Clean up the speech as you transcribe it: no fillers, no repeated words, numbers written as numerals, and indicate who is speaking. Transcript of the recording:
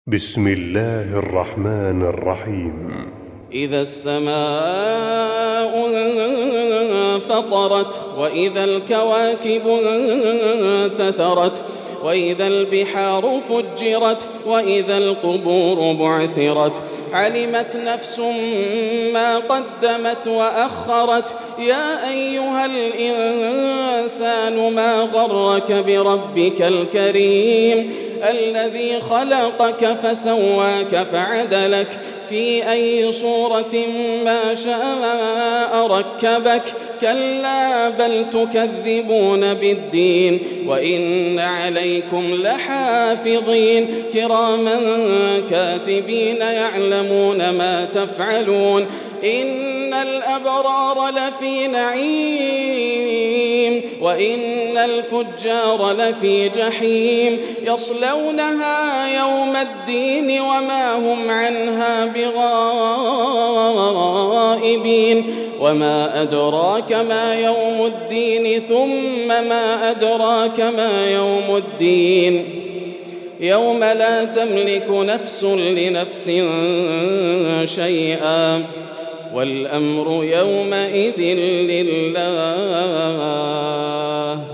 Speaker 1: بسم الله الرحمن الرحيم.
Speaker 2: إذا السماء انفطرت وإذا الكواكب انتثرت وإذا البحار فجرت وإذا القبور بعثرت علمت نفس ما قدمت وأخرت يا أيها الإنسان ما غرك بربك الكريم الذي خلقك فسواك فعدلك في أي صورة ما شاء ركبك كلا بل تكذبون بالدين وإن عليكم لحافظين كراما كاتبين يعلمون ما تفعلون إن الأبرار لفي نعيم وإن الفجار لفي جحيم يصلونها يوم الدين وما هم عنها بغائبين وما أدراك ما يوم الدين ثم ما أدراك ما يوم الدين يوم لا تملك نفس لنفس شيئا والأمر يومئذ لله.